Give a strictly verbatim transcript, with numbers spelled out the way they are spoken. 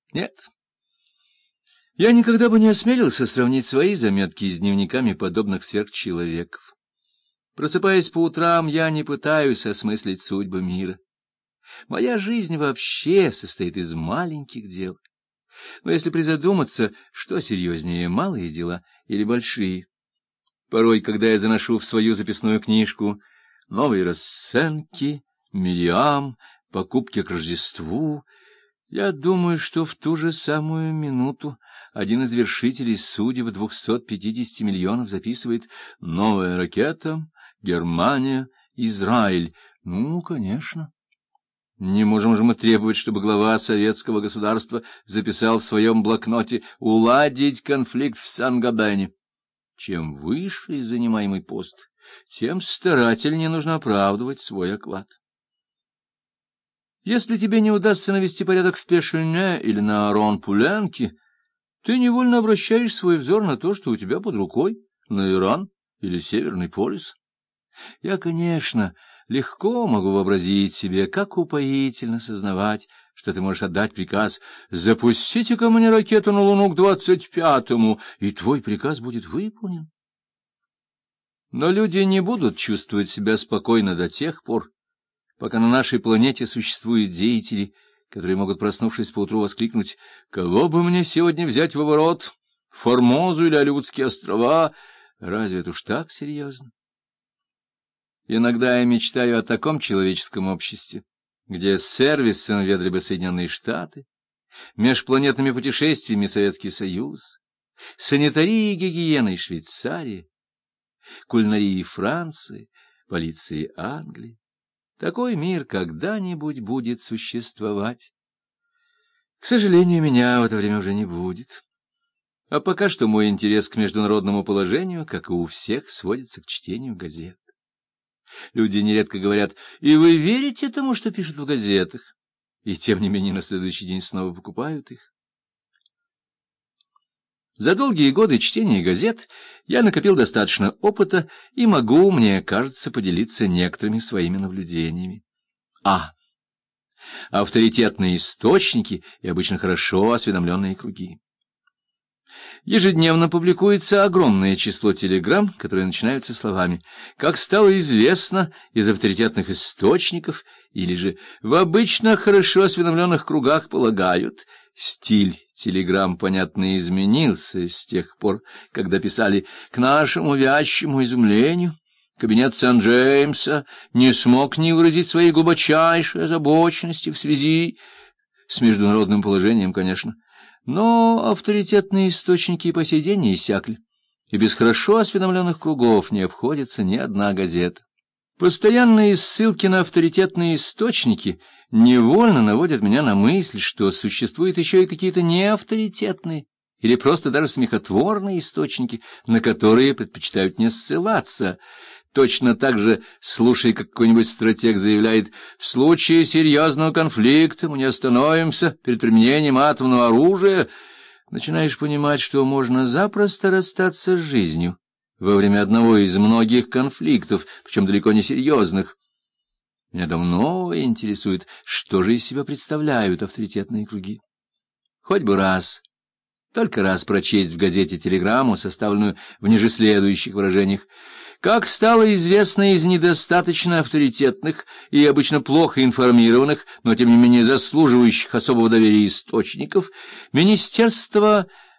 Нет, я никогда бы не осмелился сравнить свои заметки с дневниками подобных сверхчеловеков. Просыпаясь по утрам, я не пытаюсь осмыслить судьбы мира. Моя жизнь вообще состоит из маленьких дел. Но если призадуматься, что серьезнее, малые дела или большие? Порой, когда я заношу в свою записную книжку новые расценки, Мириам, покупки к Рождеству, я думаю, что в ту же самую минуту один из вершителей судеб двухсот пятидесяти миллионов записывает «Новая ракета, Германия, Израиль». Ну, конечно. Не можем же мы требовать, чтобы глава советского государства записал в своем блокноте «Уладить конфликт в Сан-Габене». Чем выше занимаемый пост, тем старательнее нужно оправдывать свой оклад. Если тебе не удастся навести порядок в Пешене или на Рон-Пуленке, ты невольно обращаешь свой взор на то, что у тебя под рукой, на Иран или Северный полюс. Я, конечно, легко могу вообразить себе, как упоительно сознавать, что ты можешь отдать приказ «Запустите-ка мне ракету на Луну к двадцать пятому», и твой приказ будет выполнен. Но люди не будут чувствовать себя спокойно до тех пор, пока на нашей планете существуют деятели, которые могут, проснувшись поутру, воскликнуть: «Кого бы мне сегодня взять в оборот? Формозу или Алиутские острова?» Разве это уж так серьезно? Иногда я мечтаю о таком человеческом обществе, где с сервисом ведали бы Соединенные Штаты, межпланетными путешествиями Советский Союз, санитарией и гигиеной Швейцарии, кулинарией Франции, полицией Англии. Такой мир когда-нибудь будет существовать. К сожалению, меня в это время уже не будет. А пока что мой интерес к международному положению, как и у всех, сводится к чтению газет. Люди нередко говорят: «И вы верите тому, что пишут в газетах?» И тем не менее на следующий день снова покупают их. За долгие годы чтения газет я накопил достаточно опыта и могу, мне кажется, поделиться некоторыми своими наблюдениями. А. Авторитетные источники и обычно хорошо осведомленные круги. Ежедневно публикуется огромное число телеграмм, которые начинаются словами «как стало известно из авторитетных источников» или же «в обычно хорошо осведомленных кругах полагают». Стиль телеграмм, понятно, изменился с тех пор, когда писали «к нашему вящему изумлению». Кабинет Сент-Джеймса не смог не выразить своей глубочайшей озабоченности в связи с международным положением, конечно. Но авторитетные источники и по сей день не иссякли, и без хорошо осведомленных кругов не обходится ни одна газета. Постоянные ссылки на авторитетные источники невольно наводят меня на мысль, что существуют еще и какие-то неавторитетные или просто даже смехотворные источники, на которые предпочитают не ссылаться. Точно так же, слушая, как какой-нибудь стратег заявляет: «В случае серьезного конфликта мы не остановимся перед применением атомного оружия», начинаешь понимать, что можно запросто расстаться с жизнью во время одного из многих конфликтов, причем далеко не серьезных. Меня давно интересует, что же из себя представляют авторитетные круги. Хоть бы раз, только раз прочесть в газете телеграмму, составленную в ниже следующих выражениях: «Как стало известно из недостаточно авторитетных и обычно плохо информированных, но тем не менее заслуживающих особого доверия источников, Министерство